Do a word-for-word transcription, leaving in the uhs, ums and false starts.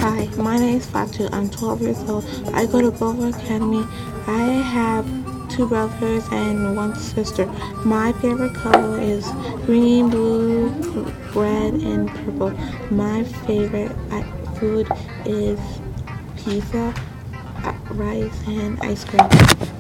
Hi, my name is Fatu. I'm twelve years old. I go to Boulevard Academy. I have two brothers and one sister. My favorite color is green, blue, red, and purple. My favorite uh, food is pizza, uh, rice, and ice cream.